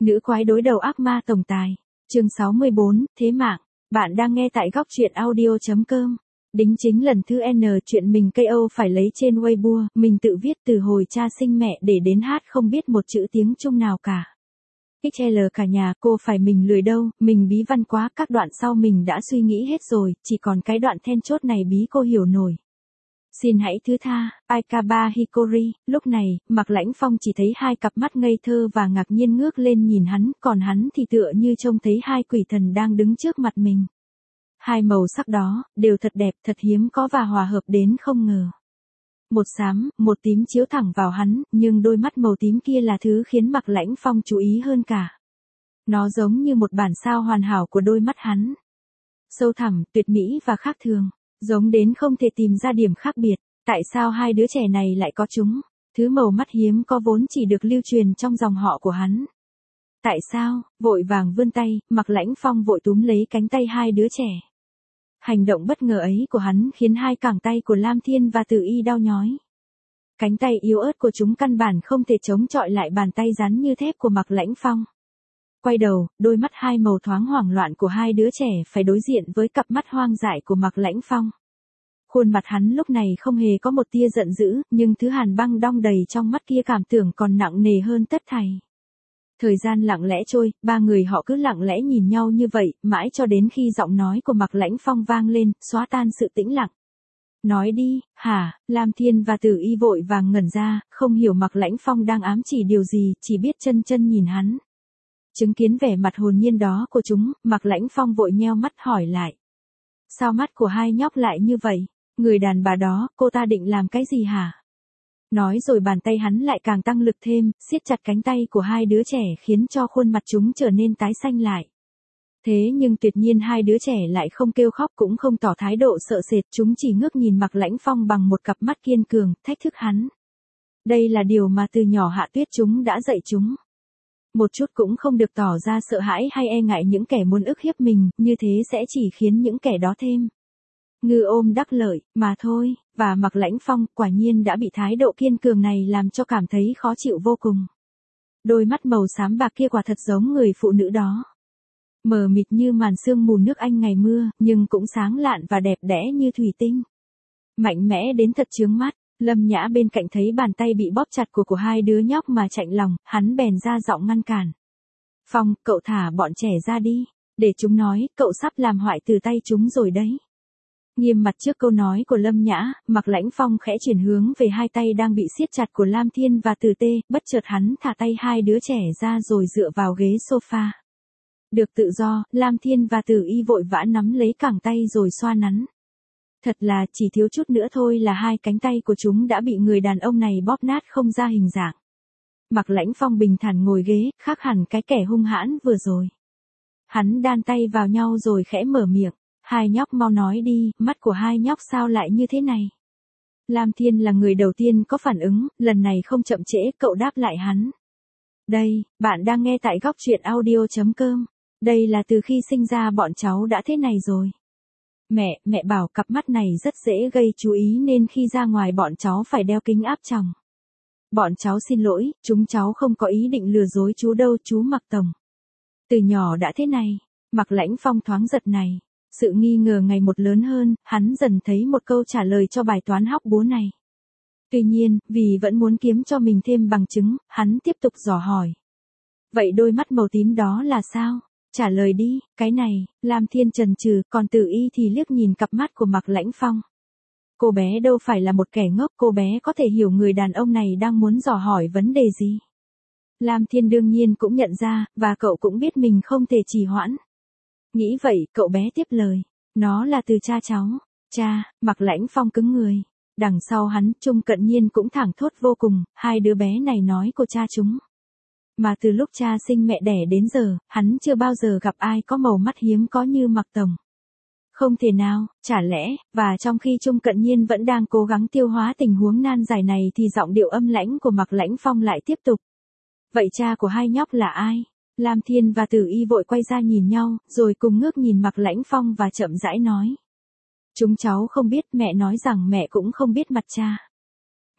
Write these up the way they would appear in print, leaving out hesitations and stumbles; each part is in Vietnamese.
Nữ quái đối đầu ác ma tổng tài. Chương 64, Thế mạng. Bạn đang nghe tại góc truyện audio.com. Đính chính lần thứ N chuyện mình KO phải lấy trên Weibo, mình tự viết từ hồi cha sinh mẹ để đến hát không biết một chữ tiếng Trung nào cả. XL cả nhà, cô phải mình lười đâu, mình bí văn quá, các đoạn sau mình đã suy nghĩ hết rồi, chỉ còn cái đoạn then chốt này bí cô hiểu nổi. Xin hãy thứ tha, Aikaba Hikori. Lúc này, Mạc Lãnh Phong chỉ thấy hai cặp mắt ngây thơ và ngạc nhiên ngước lên nhìn hắn, còn hắn thì tựa như trông thấy hai quỷ thần đang đứng trước mặt mình. Hai màu sắc đó, đều thật đẹp, thật hiếm có và hòa hợp đến không ngờ. Một xám, một tím chiếu thẳng vào hắn, nhưng đôi mắt màu tím kia là thứ khiến Mạc Lãnh Phong chú ý hơn cả. Nó giống như một bản sao hoàn hảo của đôi mắt hắn. Sâu thẳm, tuyệt mỹ và khác thường. Giống đến không thể tìm ra điểm khác biệt. Tại sao hai đứa trẻ này lại có chúng? Thứ màu mắt hiếm có vốn chỉ được lưu truyền trong dòng họ của hắn. Tại sao? Vội vàng vươn tay, Mạc Lãnh Phong vội túm lấy cánh tay hai đứa trẻ. Hành động bất ngờ ấy của hắn khiến hai cẳng tay của Lam Thiên và Tử Y đau nhói. Cánh tay yếu ớt của chúng căn bản không thể chống chọi lại bàn tay rắn như thép của Mạc Lãnh Phong. Quay đầu, đôi mắt hai màu thoáng hoảng loạn của hai đứa trẻ phải đối diện với cặp mắt hoang dại của Mạc Lãnh Phong. Khuôn mặt hắn lúc này không hề có một tia giận dữ, nhưng thứ hàn băng đong đầy trong mắt kia cảm tưởng còn nặng nề hơn tất thảy. Thời gian lặng lẽ trôi, ba người họ cứ lặng lẽ nhìn nhau như vậy, mãi cho đến khi giọng nói của Mạc Lãnh Phong vang lên, xóa tan sự tĩnh lặng. Nói đi, hả? Lam Thiên và Tử Y vội vàng ngẩn ra, không hiểu Mạc Lãnh Phong đang ám chỉ điều gì, chỉ biết chân chân nhìn hắn. Chứng kiến vẻ mặt hồn nhiên đó của chúng, Mạc Lãnh Phong vội nheo mắt hỏi lại. Sao mắt của hai nhóc lại như vậy? Người đàn bà đó, cô ta định làm cái gì hả? Nói rồi bàn tay hắn lại càng tăng lực thêm, siết chặt cánh tay của hai đứa trẻ khiến cho khuôn mặt chúng trở nên tái xanh lại. Thế nhưng tuyệt nhiên hai đứa trẻ lại không kêu khóc cũng không tỏ thái độ sợ sệt, chúng chỉ ngước nhìn Mạc Lãnh Phong bằng một cặp mắt kiên cường, thách thức hắn. Đây là điều mà từ nhỏ Hạ Tuyết chúng đã dạy chúng. Một chút cũng không được tỏ ra sợ hãi hay e ngại những kẻ muốn ức hiếp mình, như thế sẽ chỉ khiến những kẻ đó thêm ngư ôm đắc lợi, mà thôi, và Mạc Lãnh Phong quả nhiên đã bị thái độ kiên cường này làm cho cảm thấy khó chịu vô cùng. Đôi mắt màu xám bạc kia quả thật giống người phụ nữ đó. Mờ mịt như màn sương mù nước Anh ngày mưa, nhưng cũng sáng lạn và đẹp đẽ như thủy tinh. Mạnh mẽ đến thật chướng mắt. Lâm Nhã bên cạnh thấy bàn tay bị bóp chặt của hai đứa nhóc mà chạnh lòng, hắn bèn ra giọng ngăn cản. Phong, cậu thả bọn trẻ ra đi, để chúng nói, cậu sắp làm hoại từ tay chúng rồi đấy. Nghiêm mặt trước câu nói của Lâm Nhã, Mạc Lãnh Phong khẽ chuyển hướng về hai tay đang bị siết chặt của Lam Thiên và Từ Tê, bất chợt hắn thả tay hai đứa trẻ ra rồi dựa vào ghế sofa. Được tự do, Lam Thiên và Tử Y vội vã nắm lấy cẳng tay rồi xoa nắn. Thật là chỉ thiếu chút nữa thôi là hai cánh tay của chúng đã bị người đàn ông này bóp nát không ra hình dạng. Mạc Lãnh Phong bình thản ngồi ghế, khác hẳn cái kẻ hung hãn vừa rồi. Hắn đan tay vào nhau rồi khẽ mở miệng. Hai nhóc mau nói đi, mắt của hai nhóc sao lại như thế này? Lam Thiên là người đầu tiên có phản ứng, lần này không chậm trễ, cậu đáp lại hắn. Đây, bạn đang nghe tại góc truyện audio.com. Đây là từ khi sinh ra bọn cháu đã thế này rồi. Mẹ bảo cặp mắt này rất dễ gây chú ý nên khi ra ngoài bọn cháu phải đeo kính áp tròng. Bọn cháu xin lỗi, chúng cháu không có ý định lừa dối chú đâu chú Mạc Tổng. Từ nhỏ đã thế này, Mạc Lãnh Phong thoáng giật này. Sự nghi ngờ ngày một lớn hơn, hắn dần thấy một câu trả lời cho bài toán hóc búa này. Tuy nhiên, vì vẫn muốn kiếm cho mình thêm bằng chứng, hắn tiếp tục dò hỏi. Vậy đôi mắt màu tím đó là sao? Trả lời đi, cái này, Lam Thiên chần chừ, còn Tử Y thì liếc nhìn cặp mắt của Mạc Lãnh Phong. Cô bé đâu phải là một kẻ ngốc, cô bé có thể hiểu người đàn ông này đang muốn dò hỏi vấn đề gì. Lam Thiên đương nhiên cũng nhận ra, và cậu cũng biết mình không thể trì hoãn. Nghĩ vậy, cậu bé tiếp lời. Nó là từ cha cháu. Cha, Mạc Lãnh Phong cứng người. Đằng sau hắn, Trung Cận Nhiên cũng thảng thốt vô cùng, hai đứa bé này nói của cha chúng. Mà từ lúc cha sinh mẹ đẻ đến giờ, hắn chưa bao giờ gặp ai có màu mắt hiếm có như Mạc Tổng. Không thể nào, chả lẽ, và trong khi Trung Cận Nhiên vẫn đang cố gắng tiêu hóa tình huống nan giải này thì giọng điệu âm lãnh của Mạc Lãnh Phong lại tiếp tục. Vậy cha của hai nhóc là ai? Lam Thiên và Tử Y vội quay ra nhìn nhau, rồi cùng ngước nhìn Mạc Lãnh Phong và chậm rãi nói. Chúng cháu không biết, mẹ nói rằng mẹ cũng không biết mặt cha.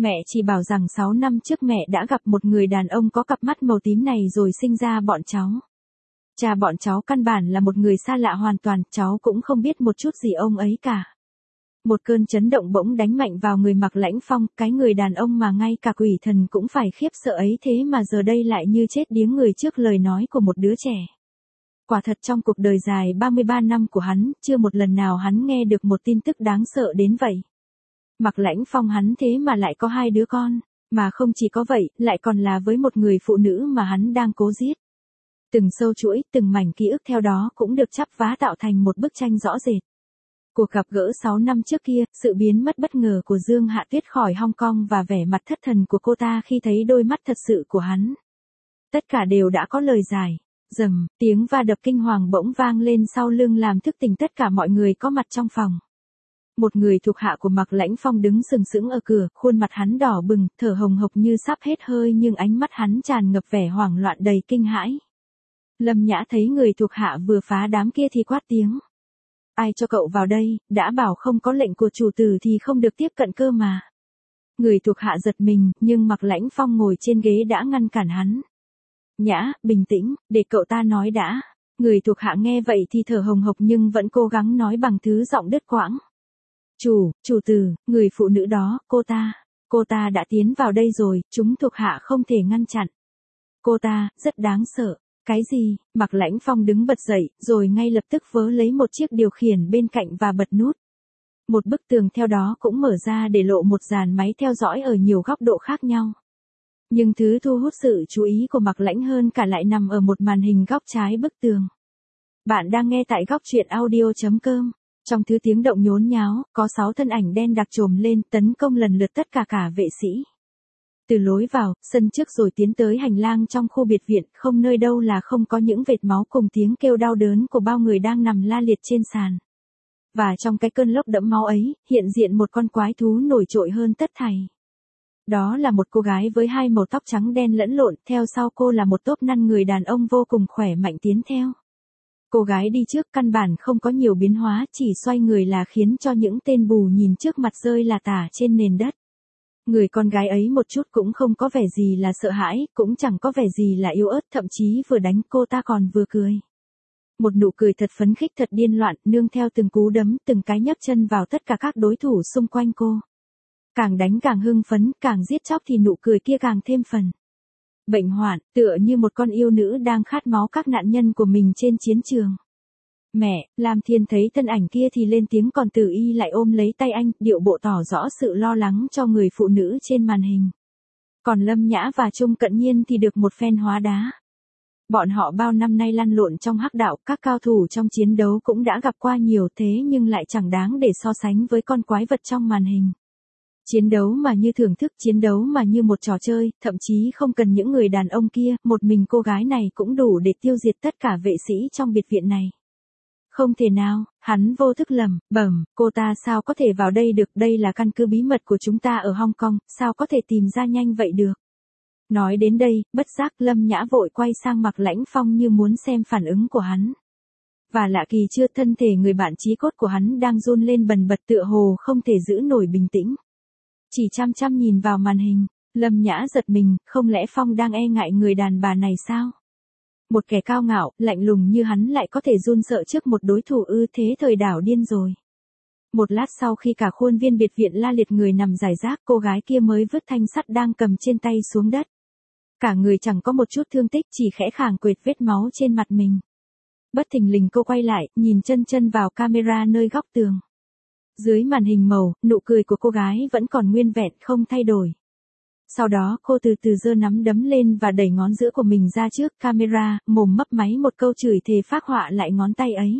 Mẹ chỉ bảo rằng 6 năm trước mẹ đã gặp một người đàn ông có cặp mắt màu tím này rồi sinh ra bọn cháu. Cha bọn cháu căn bản là một người xa lạ hoàn toàn, cháu cũng không biết một chút gì ông ấy cả. Một cơn chấn động bỗng đánh mạnh vào người Mạc Lãnh Phong, cái người đàn ông mà ngay cả quỷ thần cũng phải khiếp sợ ấy thế mà giờ đây lại như chết điếng người trước lời nói của một đứa trẻ. Quả thật trong cuộc đời dài 33 năm của hắn, chưa một lần nào hắn nghe được một tin tức đáng sợ đến vậy. Mạc Lãnh Phong hắn thế mà lại có 2 đứa con, mà không chỉ có vậy, lại còn là với một người phụ nữ mà hắn đang cố giết. Từng sâu chuỗi, từng mảnh ký ức theo đó cũng được chắp vá tạo thành một bức tranh rõ rệt. Cuộc gặp gỡ 6 năm trước kia, sự biến mất bất ngờ của Dương Hạ Tuyết khỏi Hong Kong và vẻ mặt thất thần của cô ta khi thấy đôi mắt thật sự của hắn. Tất cả đều đã có lời giải. Rầm, tiếng va đập kinh hoàng bỗng vang lên sau lưng làm thức tỉnh tất cả mọi người có mặt trong phòng. Một người thuộc hạ của Mạc Lãnh Phong đứng sừng sững ở cửa, khuôn mặt hắn đỏ bừng, thở hồng hộc như sắp hết hơi nhưng ánh mắt hắn tràn ngập vẻ hoảng loạn đầy kinh hãi. Lâm Nhã thấy người thuộc hạ vừa phá đám kia thì quát tiếng. Ai cho cậu vào đây, đã bảo không có lệnh của chủ tử thì không được tiếp cận cơ mà. Người thuộc hạ giật mình, nhưng Mạc Lãnh Phong ngồi trên ghế đã ngăn cản hắn. Nhã, bình tĩnh, để cậu ta nói đã. Người thuộc hạ nghe vậy thì thở hồng hộc nhưng vẫn cố gắng nói bằng thứ giọng đứt quãng. Chủ tử, người phụ nữ đó, cô ta đã tiến vào đây rồi, chúng thuộc hạ không thể ngăn chặn. Cô ta, rất đáng sợ. Cái gì? Mạc Lãnh Phong đứng bật dậy, rồi ngay lập tức vớ lấy một chiếc điều khiển bên cạnh và bật nút. Một bức tường theo đó cũng mở ra để lộ một dàn máy theo dõi ở nhiều góc độ khác nhau. Nhưng thứ thu hút sự chú ý của Mạc Lãnh hơn cả lại nằm ở một màn hình góc trái bức tường. Bạn đang nghe tại góc truyện audio.com. Trong thứ tiếng động nhốn nháo, có 6 thân ảnh đen đặc trồm lên tấn công lần lượt tất cả vệ sĩ. Từ lối vào, sân trước rồi tiến tới hành lang trong khu biệt viện, không nơi đâu là không có những vệt máu cùng tiếng kêu đau đớn của bao người đang nằm la liệt trên sàn. Và trong cái cơn lốc đẫm máu ấy, hiện diện một con quái thú nổi trội hơn tất thảy. Đó là một cô gái với 2 màu tóc trắng đen lẫn lộn, theo sau cô là một tốp 5 người đàn ông vô cùng khỏe mạnh tiến theo. Cô gái đi trước căn bản không có nhiều biến hóa, chỉ xoay người là khiến cho những tên bù nhìn trước mặt rơi là tả trên nền đất. Người con gái ấy một chút cũng không có vẻ gì là sợ hãi, cũng chẳng có vẻ gì là yếu ớt, thậm chí vừa đánh cô ta còn vừa cười. Một nụ cười thật phấn khích thật điên loạn, nương theo từng cú đấm, từng cái nhấc chân vào tất cả các đối thủ xung quanh cô. Càng đánh càng hưng phấn, càng giết chóc thì nụ cười kia càng thêm phần. Bệnh hoạn, tựa như một con yêu nữ đang khát máu các nạn nhân của mình trên chiến trường. Mẹ, Lam Thiên thấy thân ảnh kia thì lên tiếng còn Tử Y lại ôm lấy tay anh, điệu bộ tỏ rõ sự lo lắng cho người phụ nữ trên màn hình. Còn Lâm Nhã và Trung Cận Nhiên thì được một phen hóa đá. Bọn họ bao năm nay lăn lộn trong hắc đạo, các cao thủ trong chiến đấu cũng đã gặp qua nhiều thế nhưng lại chẳng đáng để so sánh với con quái vật trong màn hình. Chiến đấu mà như thưởng thức, chiến đấu mà như một trò chơi, thậm chí không cần những người đàn ông kia, một mình cô gái này cũng đủ để tiêu diệt tất cả vệ sĩ trong biệt viện này. Không thể nào, hắn vô thức lẩm bẩm, cô ta sao có thể vào đây được, đây là căn cứ bí mật của chúng ta ở Hong Kong, sao có thể tìm ra nhanh vậy được. Nói đến đây, bất giác Lâm Nhã vội quay sang Mạc Lãnh Phong như muốn xem phản ứng của hắn. Và lạ kỳ chưa, thân thể người bạn chí cốt của hắn đang run lên bần bật tựa hồ không thể giữ nổi bình tĩnh. Chỉ chăm chăm nhìn vào màn hình, Lâm Nhã giật mình, không lẽ Phong đang e ngại người đàn bà này sao? Một kẻ cao ngạo, lạnh lùng như hắn lại có thể run sợ trước một đối thủ ư, thế thời đảo điên rồi. Một lát sau khi cả khuôn viên biệt viện la liệt người nằm rải rác, cô gái kia mới vứt thanh sắt đang cầm trên tay xuống đất. Cả người chẳng có một chút thương tích, chỉ khẽ khàng quệt vết máu trên mặt mình. Bất thình lình cô quay lại, nhìn chân vào camera nơi góc tường. Dưới màn hình màu, nụ cười của cô gái vẫn còn nguyên vẹn, không thay đổi. Sau đó cô từ từ giơ nắm đấm lên và đẩy ngón giữa của mình ra trước camera, mồm mấp máy một câu chửi thề phác họa lại ngón tay ấy.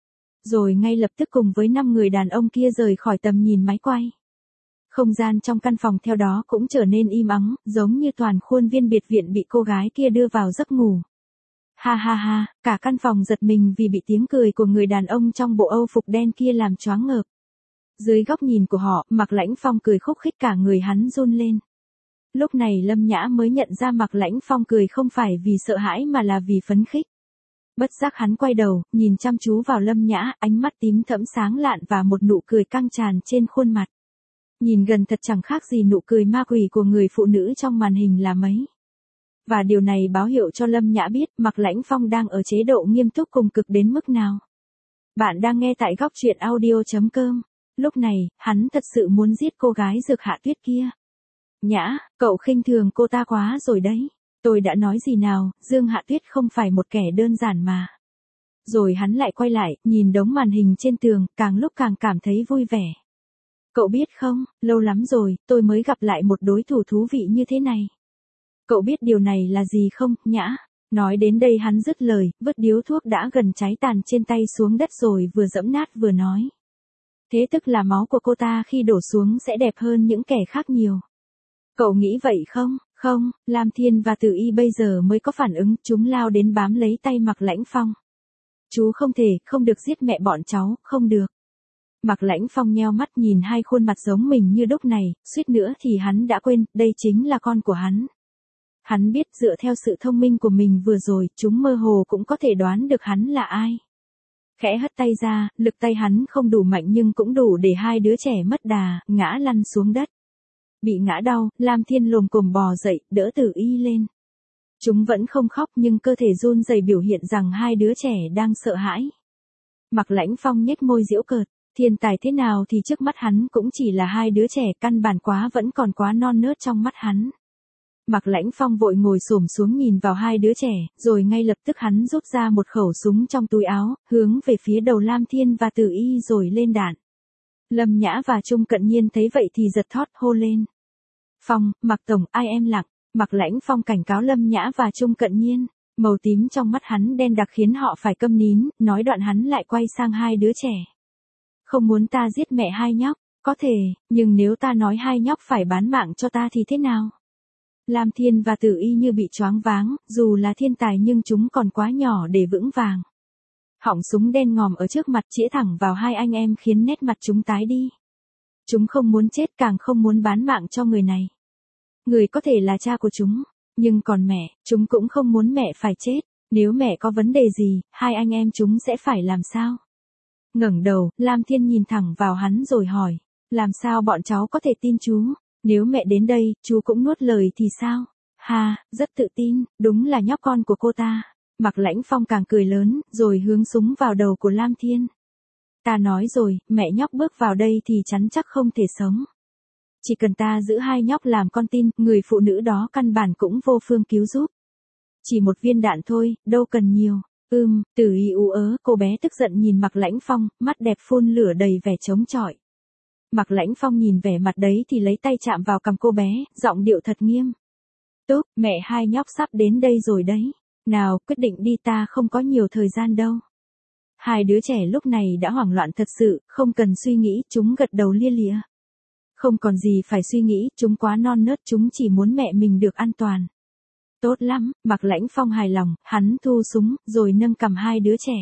Rồi ngay lập tức cùng với 5 người đàn ông kia rời khỏi tầm nhìn máy quay. Không gian trong căn phòng theo đó cũng trở nên im ắng, giống như toàn khuôn viên biệt viện bị cô gái kia đưa vào giấc ngủ. Ha ha ha, cả căn phòng giật mình vì bị tiếng cười của người đàn ông trong bộ Âu phục đen kia làm choáng ngợp. Dưới góc nhìn của họ, Mạc Lãnh Phong cười khúc khích cả người hắn run lên. Lúc này Lâm Nhã mới nhận ra Mạc Lãnh Phong cười không phải vì sợ hãi mà là vì phấn khích. Bất giác hắn quay đầu, nhìn chăm chú vào Lâm Nhã, ánh mắt tím thẫm sáng lạn và một nụ cười căng tràn trên khuôn mặt. Nhìn gần thật chẳng khác gì nụ cười ma quỷ của người phụ nữ trong màn hình là mấy. Và điều này báo hiệu cho Lâm Nhã biết Mạc Lãnh Phong đang ở chế độ nghiêm túc cùng cực đến mức nào. Bạn đang nghe tại góc truyện audio.com. Lúc này, hắn thật sự muốn giết cô gái Dược Hạ Tuyết kia. Nhã, cậu khinh thường cô ta quá rồi đấy. Tôi đã nói gì nào, Dương Hạ Tuyết không phải một kẻ đơn giản mà. Rồi hắn lại quay lại, nhìn đống màn hình trên tường, càng lúc càng cảm thấy vui vẻ. Cậu biết không, lâu lắm rồi, tôi mới gặp lại một đối thủ thú vị như thế này. Cậu biết điều này là gì không, Nhã? Nói đến đây hắn dứt lời, vứt điếu thuốc đã gần cháy tàn trên tay xuống đất rồi vừa giẫm nát vừa nói. Thế tức là máu của cô ta khi đổ xuống sẽ đẹp hơn những kẻ khác nhiều. Cậu nghĩ vậy không? Không, Lam Thiên và Tử Y bây giờ mới có phản ứng, chúng lao đến bám lấy tay Mạc Lãnh Phong. Chú không được giết mẹ bọn cháu, không được. Mạc Lãnh Phong nheo mắt nhìn hai khuôn mặt giống mình như đúc này, suýt nữa thì hắn đã quên, đây chính là con của hắn. Hắn biết dựa theo sự thông minh của mình vừa rồi, chúng mơ hồ cũng có thể đoán được hắn là ai. Khẽ hất tay ra, lực tay hắn không đủ mạnh nhưng cũng đủ để hai đứa trẻ mất đà, ngã lăn xuống đất. Bị ngã đau, Lam Thiên lồm cồm bò dậy, đỡ Tử Y lên. Chúng vẫn không khóc nhưng cơ thể run rẩy biểu hiện rằng hai đứa trẻ đang sợ hãi. Mạc Lãnh Phong nhếch môi giễu cợt, thiên tài thế nào thì trước mắt hắn cũng chỉ là hai đứa trẻ, căn bản vẫn còn quá non nớt trong mắt hắn. Mạc Lãnh Phong vội ngồi xổm xuống nhìn vào hai đứa trẻ, rồi ngay lập tức hắn rút ra một khẩu súng trong túi áo, hướng về phía đầu Lam Thiên và Tử Y rồi lên đạn. Lâm Nhã và Trung Cận Nhiên thấy vậy thì giật thót hô lên. Phong, Mạc Tổng, ai em lặng. Mạc Lãnh Phong cảnh cáo Lâm Nhã và Trung Cận Nhiên. Màu tím trong mắt hắn đen đặc khiến họ phải câm nín, nói đoạn hắn lại quay sang hai đứa trẻ. Không muốn ta giết mẹ hai nhóc, có thể, nhưng nếu ta nói hai nhóc phải bán mạng cho ta thì thế nào? Lam Thiên và Tử Y như bị choáng váng, dù là thiên tài nhưng chúng còn quá nhỏ để vững vàng. Họng súng đen ngòm ở trước mặt chĩa thẳng vào hai anh em khiến nét mặt chúng tái đi. Chúng không muốn chết, càng không muốn bán mạng cho người này. Người có thể là cha của chúng, nhưng còn mẹ, chúng cũng không muốn mẹ phải chết. Nếu mẹ có vấn đề gì, hai anh em chúng sẽ phải làm sao? Ngẩng đầu, Lam Thiên nhìn thẳng vào hắn rồi hỏi, làm sao bọn cháu có thể tin chú? Nếu mẹ đến đây, chú cũng nuốt lời thì sao? Ha, rất tự tin, đúng là nhóc con của cô ta. Mạc Lãnh Phong càng cười lớn, rồi hướng súng vào đầu của Lam Thiên. Ta nói rồi, mẹ nhóc bước vào đây thì chắn chắc không thể sống. Chỉ cần ta giữ hai nhóc làm con tin, người phụ nữ đó căn bản cũng vô phương cứu giúp. Chỉ một viên đạn thôi, đâu cần nhiều. Tử Y ú ớ, cô bé tức giận nhìn Mạc Lãnh Phong, mắt đẹp phun lửa đầy vẻ chống chọi. Mạc Lãnh Phong nhìn vẻ mặt đấy thì lấy tay chạm vào cằm cô bé, giọng điệu thật nghiêm. Tốt, mẹ hai nhóc sắp đến đây rồi đấy. Nào, quyết định đi, ta không có nhiều thời gian đâu. Hai đứa trẻ lúc này đã hoảng loạn thật sự, không cần suy nghĩ, chúng gật đầu lia lịa. Không còn gì phải suy nghĩ, chúng quá non nớt, chúng chỉ muốn mẹ mình được an toàn. Tốt lắm, Mạc Lãnh Phong hài lòng, hắn thu súng, rồi nâng cầm hai đứa trẻ.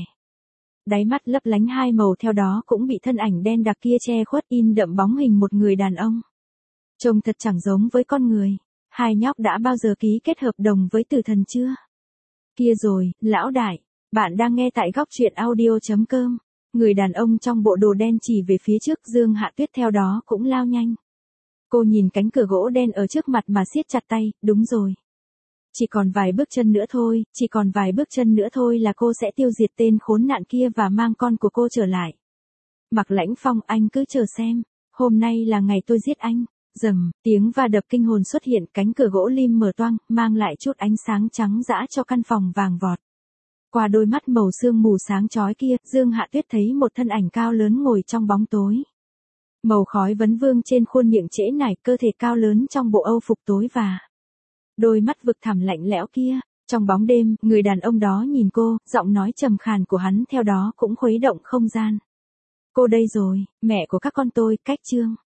Đáy mắt lấp lánh hai màu, theo đó cũng bị thân ảnh đen đặc kia che khuất, in đậm bóng hình một người đàn ông. Trông thật chẳng giống với con người. Hai nhóc đã bao giờ ký kết hợp đồng với tử thần chưa? Kia rồi, lão đại, bạn đang nghe tại góc truyện audio.com. Người đàn ông trong bộ đồ đen chỉ về phía trước, Dương Hạ Tuyết theo đó cũng lao nhanh. Cô nhìn cánh cửa gỗ đen ở trước mặt mà siết chặt tay, đúng rồi. Chỉ còn vài bước chân nữa thôi, chỉ còn vài bước chân nữa thôi là cô sẽ tiêu diệt tên khốn nạn kia và mang con của cô trở lại. Mạc Lãnh Phong, anh cứ chờ xem, hôm nay là ngày tôi giết anh. Rầm, tiếng va đập kinh hồn xuất hiện, cánh cửa gỗ lim mở toang, mang lại chút ánh sáng trắng dã cho căn phòng vàng vọt. Qua đôi mắt màu sương mù sáng chói kia, Dương Hạ Tuyết thấy một thân ảnh cao lớn ngồi trong bóng tối. Màu khói vấn vương trên khuôn miệng trễ nải, cơ thể cao lớn trong bộ âu phục tối và đôi mắt vực thẳm lạnh lẽo kia. Trong bóng đêm, người đàn ông đó nhìn cô, giọng nói trầm khàn của hắn theo đó cũng khuấy động không gian. Cô đây rồi, mẹ của các con tôi, Cách Trương.